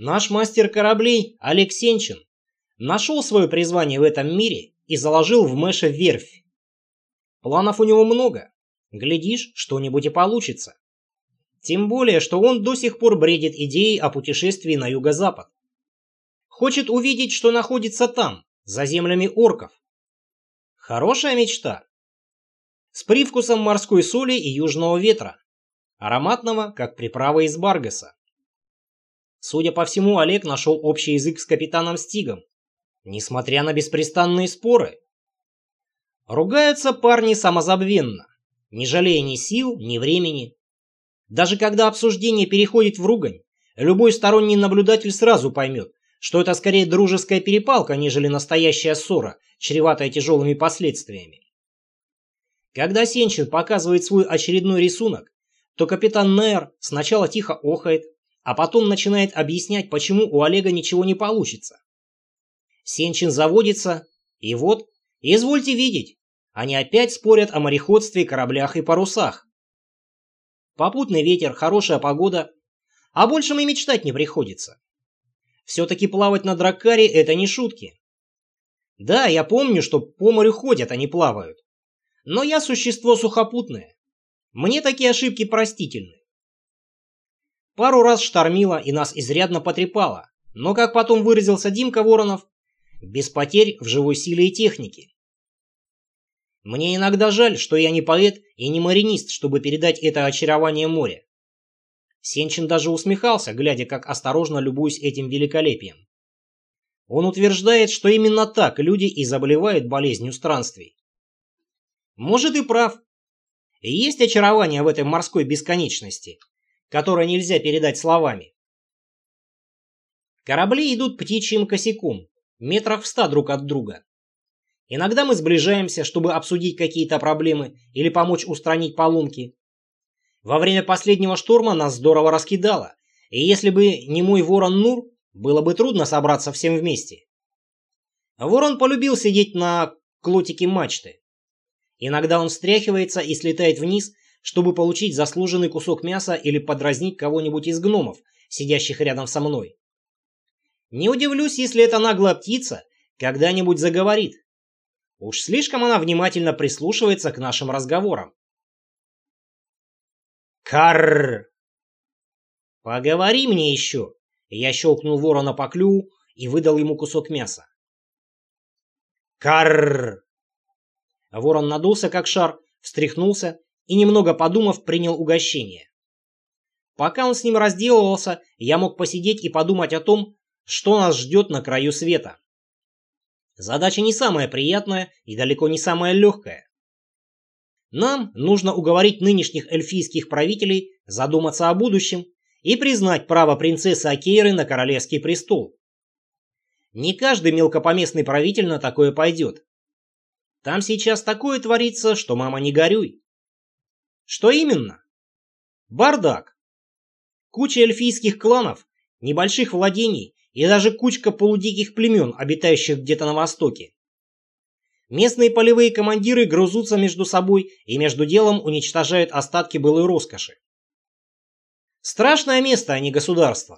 Наш мастер кораблей Олег Сенчин нашел свое призвание в этом мире и заложил в Мэше верфь. Планов у него много. Глядишь, что-нибудь и получится. Тем более, что он до сих пор бредит идеей о путешествии на юго-запад. Хочет увидеть, что находится там, за землями орков. Хорошая мечта. С привкусом морской соли и южного ветра. Ароматного, как приправа из Баргаса. Судя по всему, Олег нашел общий язык с капитаном Стигом, несмотря на беспрестанные споры. Ругаются парни самозабвенно, не жалея ни сил, ни времени. Даже когда обсуждение переходит в ругань, любой сторонний наблюдатель сразу поймет, что это скорее дружеская перепалка, нежели настоящая ссора, чреватая тяжелыми последствиями. Когда Сенчин показывает свой очередной рисунок, то капитан Найер сначала тихо охает, а потом начинает объяснять, почему у Олега ничего не получится. Сенчин заводится, и вот, извольте видеть, они опять спорят о мореходстве, кораблях и парусах. Попутный ветер, хорошая погода, а большем и мечтать не приходится. Все-таки плавать на драккаре — это не шутки. Да, я помню, что по морю ходят, а не плавают. Но я существо сухопутное. Мне такие ошибки простительны. Пару раз штормило и нас изрядно потрепало, но, как потом выразился Димка Воронов, без потерь в живой силе и технике. Мне иногда жаль, что я не поэт и не маринист, чтобы передать это очарование моря. Сенчин даже усмехался, глядя, как осторожно любуюсь этим великолепием. Он утверждает, что именно так люди и заболевают болезнью странствий. Может, и прав. Есть очарование в этой морской бесконечности, которое нельзя передать словами. Корабли идут птичьим косяком, метрах в 100 друг от друга. Иногда мы сближаемся, чтобы обсудить какие-то проблемы или помочь устранить поломки. Во время последнего шторма нас здорово раскидало, и если бы не мой ворон Нур, было бы трудно собраться всем вместе. Ворон полюбил сидеть на клотике мачты. Иногда он встряхивается и слетает вниз, чтобы получить заслуженный кусок мяса или подразнить кого-нибудь из гномов, сидящих рядом со мной. Не удивлюсь, если эта наглая птица когда-нибудь заговорит. Уж слишком она внимательно прислушивается к нашим разговорам. Карр! Поговори мне еще. Я щелкнул ворона по клюву и выдал ему кусок мяса. Карр! Ворон надулся как шар, встряхнулся и, немного подумав, принял угощение. Пока он с ним разделывался, я мог посидеть и подумать о том, что нас ждет на краю света. Задача не самая приятная и далеко не самая легкая. Нам нужно уговорить нынешних эльфийских правителей задуматься о будущем и признать право принцессы Акейры на королевский престол. Не каждый мелкопоместный правитель на такое пойдет. Там сейчас такое творится, что мама не горюй. Что именно? Бардак. Куча эльфийских кланов, небольших владений и даже кучка полудиких племен, обитающих где-то на востоке. Местные полевые командиры грызутся между собой и между делом уничтожают остатки былой роскоши. Страшное место, а не государство.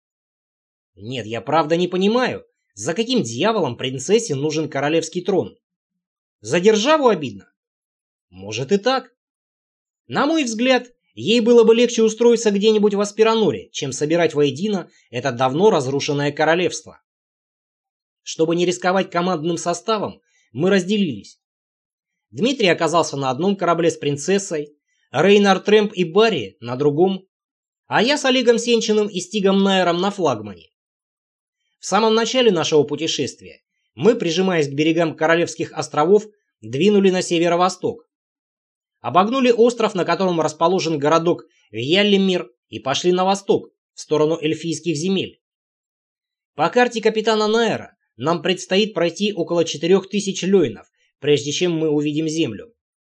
Нет, я правда не понимаю, за каким дьяволом принцессе нужен королевский трон. За державу обидно? Может и так. На мой взгляд, ей было бы легче устроиться где-нибудь в Аспираноре, чем собирать воедино это давно разрушенное королевство. Чтобы не рисковать командным составом, мы разделились. Дмитрий оказался на одном корабле с принцессой, Рейнар Трэмп и Барри на другом, а я с Олегом Сенчиным и Стигом Найером на флагмане. В самом начале нашего путешествия мы, прижимаясь к берегам Королевских островов, двинули на северо-восток. Обогнули остров, на котором расположен городок Вьяллимир, и пошли на восток, в сторону эльфийских земель. По карте капитана Найера нам предстоит пройти около 4000 лёйнов, прежде чем мы увидим землю.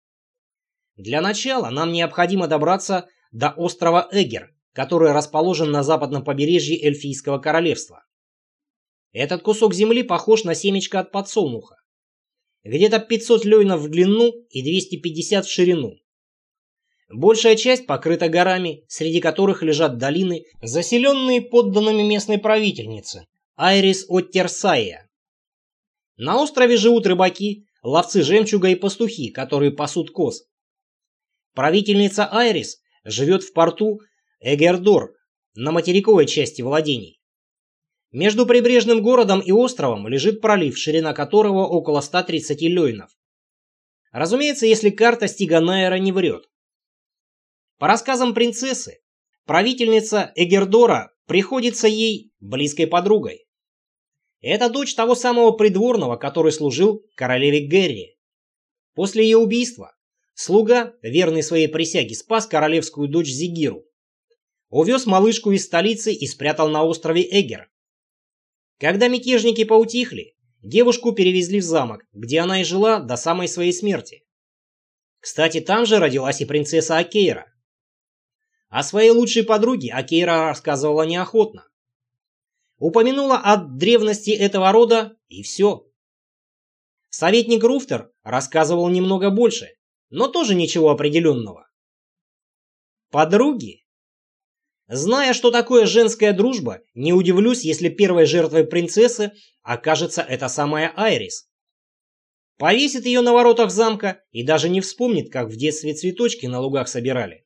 Для начала нам необходимо добраться до острова Эгер, который расположен на западном побережье Эльфийского королевства. Этот кусок земли похож на семечко от подсолнуха. Где-то 500 лёйнов в длину и 250 в ширину. Большая часть покрыта горами, среди которых лежат долины, заселенные подданными местной правительницы Айрис Оттерсайя. На острове живут рыбаки, ловцы жемчуга и пастухи, которые пасут коз. Правительница Айрис живет в порту Эгердор на материковой части владений. Между прибрежным городом и островом лежит пролив, ширина которого около 130 лёйнов. Разумеется, если карта Стиганайера не врет. По рассказам принцессы, правительница Эгердора приходится ей близкой подругой. Это дочь того самого придворного, который служил королеве Герри. После ее убийства слуга, верный своей присяге, спас королевскую дочь Зигиру, увез малышку из столицы и спрятал на острове Эгер. Когда мятежники поутихли, девушку перевезли в замок, где она и жила до самой своей смерти. Кстати, там же родилась и принцесса Акейра. О своей лучшей подруге Акейра рассказывала неохотно. Упомянула о древности этого рода, и все. Советник Руфтер рассказывал немного больше, но тоже ничего определенного. Подруги? Зная, что такое женская дружба, не удивлюсь, если первой жертвой принцессы окажется эта самая Айрис. Повесит ее на воротах замка и даже не вспомнит, как в детстве цветочки на лугах собирали.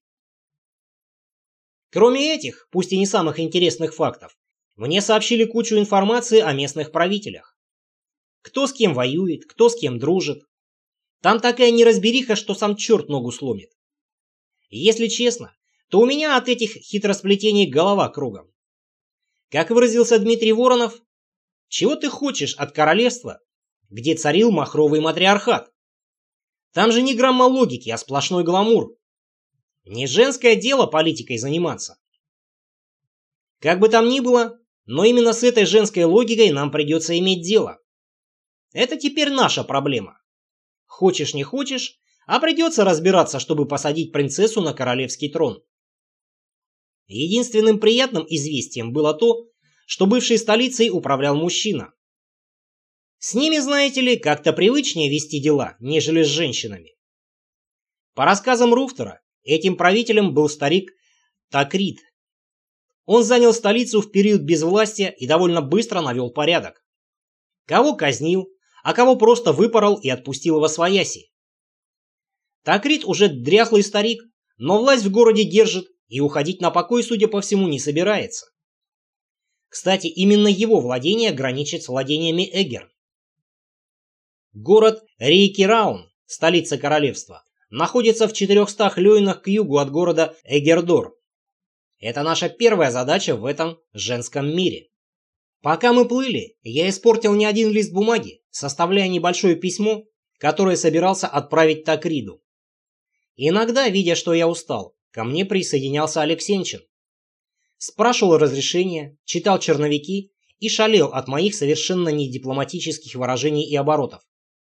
Кроме этих, пусть и не самых интересных фактов, мне сообщили кучу информации о местных правителях. Кто с кем воюет, кто с кем дружит. Там такая неразбериха, что сам черт ногу сломит. Если честно, то у меня от этих хитросплетений голова кругом. Как выразился Дмитрий Воронов, чего ты хочешь от королевства, где царил махровый матриархат? Там же ни грамма логики, а сплошной гламур. Не женское дело политикой заниматься. Как бы там ни было, но именно с этой женской логикой нам придется иметь дело. Это теперь наша проблема. Хочешь не хочешь, а придется разбираться, чтобы посадить принцессу на королевский трон. Единственным приятным известием было то, что бывшей столицей управлял мужчина. С ними, знаете ли, как-то привычнее вести дела, нежели с женщинами. По рассказам Руфтера, этим правителем был старик Такрит. Он занял столицу в период безвластия и довольно быстро навел порядок. Кого казнил, а кого просто выпорол и отпустил восвояси. Такрит уже дряхлый старик, но власть в городе держит и уходить на покой, судя по всему, не собирается. Кстати, именно его владение граничит с владениями Эгер. Город Рейкираун, столица королевства, находится в 400 лёйнах к югу от города Эгердор. Это наша первая задача в этом женском мире. Пока мы плыли, я испортил не один лист бумаги, составляя небольшое письмо, которое собирался отправить Такриду. Иногда, видя, что я устал, ко мне присоединялся Олег Сенчин. Спрашивал разрешения, читал черновики и шалел от моих совершенно недипломатических выражений и оборотов.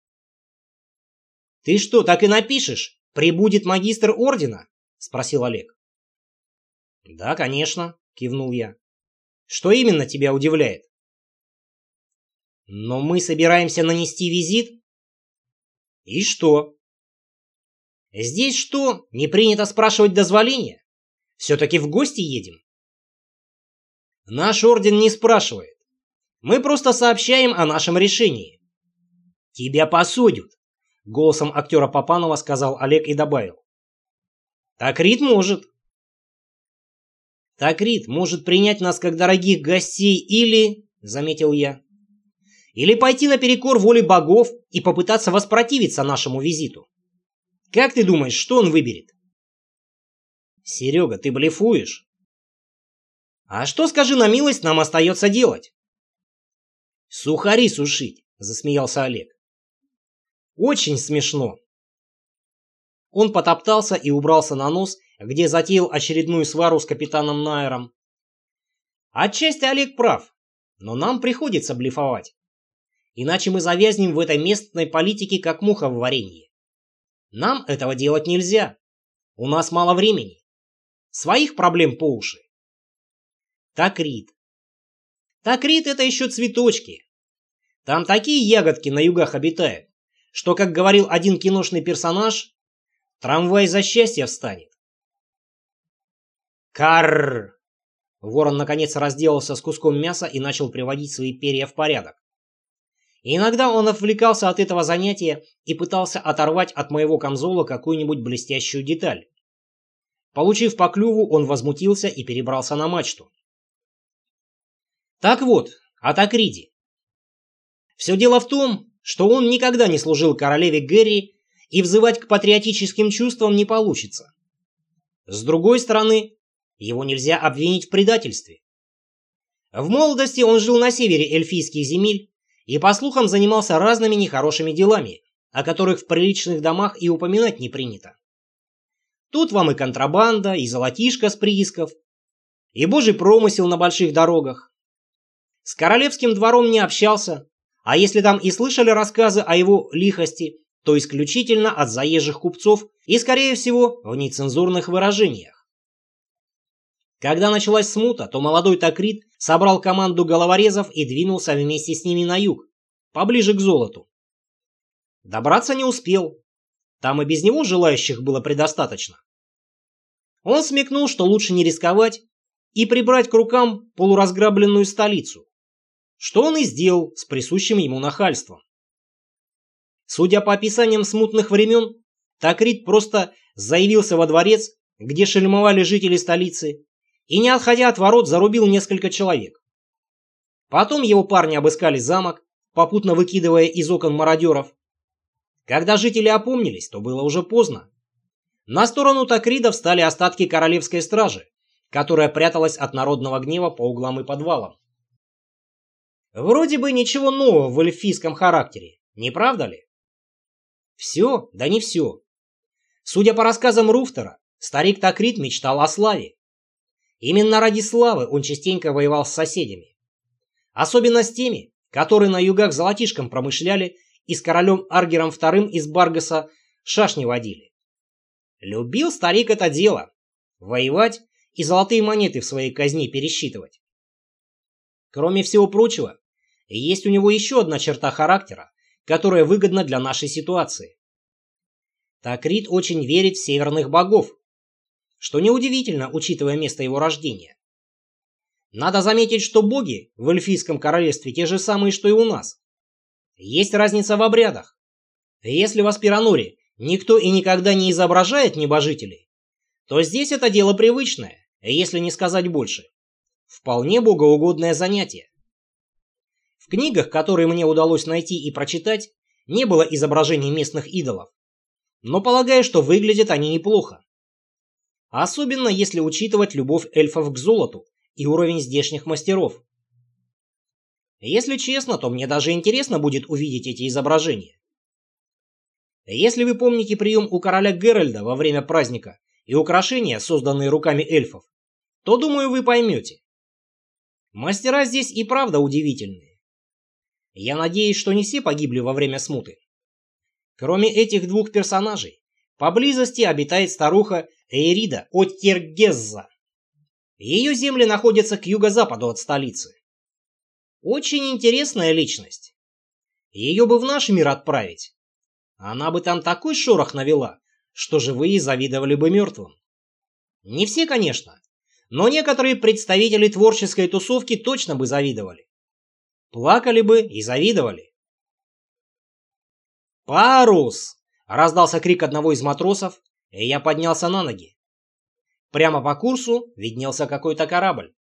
«Ты что, так и напишешь? Прибудет магистр ордена?» – спросил Олег. «Да, конечно», – кивнул я. «Что именно тебя удивляет?» «Но мы собираемся нанести визит». «И что?» «Здесь что, не принято спрашивать дозволения? Все-таки в гости едем?» «Наш орден не спрашивает. Мы просто сообщаем о нашем решении». «Тебя посудят», — голосом актера Папанова сказал Олег и добавил. «Такрит может». «Такрит может принять нас как дорогих гостей или...» — заметил я. «Или пойти наперекор воле богов и попытаться воспротивиться нашему визиту. Как ты думаешь, что он выберет?» «Серега, ты блефуешь?» «А что, скажи на милость, нам остается делать?» «Сухари сушить», — засмеялся Олег. «Очень смешно». Он потоптался и убрался на нос, где затеял очередную свару с капитаном Найером. Отчасти Олег прав, но нам приходится блефовать. Иначе мы завязнем в этой местной политике, как муха в варенье. Нам этого делать нельзя. У нас мало времени. Своих проблем по уши. Такрит. Такрит — это еще цветочки. Там такие ягодки на югах обитают, что, как говорил один киношный персонаж, трамвай за счастье встанет. Карр! Ворон наконец разделался с куском мяса и начал приводить свои перья в порядок. Иногда он отвлекался от этого занятия и пытался оторвать от моего камзола какую-нибудь блестящую деталь. Получив по клюву, он возмутился и перебрался на мачту. Так вот, о Такриде. Все дело в том, что он никогда не служил королеве Гэри, и взывать к патриотическим чувствам не получится. С другой стороны, его нельзя обвинить в предательстве. В молодости он жил на севере эльфийских земель и, по слухам, занимался разными нехорошими делами, о которых в приличных домах и упоминать не принято. Тут вам и контрабанда, и золотишко с приисков, и божий промысел на больших дорогах. С королевским двором не общался, а если там и слышали рассказы о его лихости, то исключительно от заезжих купцов и, скорее всего, в нецензурных выражениях. Когда началась смута, то молодой Такрид собрал команду головорезов и двинулся вместе с ними на юг, поближе к золоту. Добраться не успел. Там и без него желающих было предостаточно. Он смекнул, что лучше не рисковать и прибрать к рукам полуразграбленную столицу, что он и сделал с присущим ему нахальством. Судя по описаниям смутных времен, Такрид просто заявился во дворец, где шельмовали жители столицы, и, не отходя от ворот, зарубил несколько человек. Потом его парни обыскали замок, попутно выкидывая из окон мародеров. Когда жители опомнились, то было уже поздно. На сторону Такрида встали остатки королевской стражи, которая пряталась от народного гнева по углам и подвалам. Вроде бы ничего нового в эльфийском характере, не правда ли? Все, да не все. Судя по рассказам Руфтера, старик Такрид мечтал о славе. Именно ради славы он частенько воевал с соседями. Особенно с теми, которые на югах золотишком промышляли и с королем Аргером II из Баргаса шашни водили. Любил старик это дело – воевать и золотые монеты в своей казне пересчитывать. Кроме всего прочего, есть у него еще одна черта характера, которая выгодна для нашей ситуации. Такрид очень верит в северных богов, что неудивительно, учитывая место его рождения. Надо заметить, что боги в эльфийском королевстве те же самые, что и у нас. Есть разница в обрядах. Если в Аспираноре никто и никогда не изображает небожителей, то здесь это дело привычное, если не сказать больше. Вполне богоугодное занятие. В книгах, которые мне удалось найти и прочитать, не было изображений местных идолов, но полагаю, что выглядят они неплохо. Особенно если учитывать любовь эльфов к золоту и уровень здешних мастеров. Если честно, то мне даже интересно будет увидеть эти изображения. Если вы помните прием у короля Геральда во время праздника и украшения, созданные руками эльфов, то, думаю, вы поймете. Мастера здесь и правда удивительные. Я надеюсь, что не все погибли во время смуты. Кроме этих двух персонажей, поблизости обитает старуха Эйрида Оттергезза. Ее земли находятся к юго-западу от столицы. Очень интересная личность. Ее бы в наш мир отправить. Она бы там такой шорох навела, что живые завидовали бы мертвым. Не все, конечно, но некоторые представители творческой тусовки точно бы завидовали. Плакали бы и завидовали. «Парус!» — раздался крик одного из матросов, и я поднялся на ноги. Прямо по курсу виднелся какой-то корабль.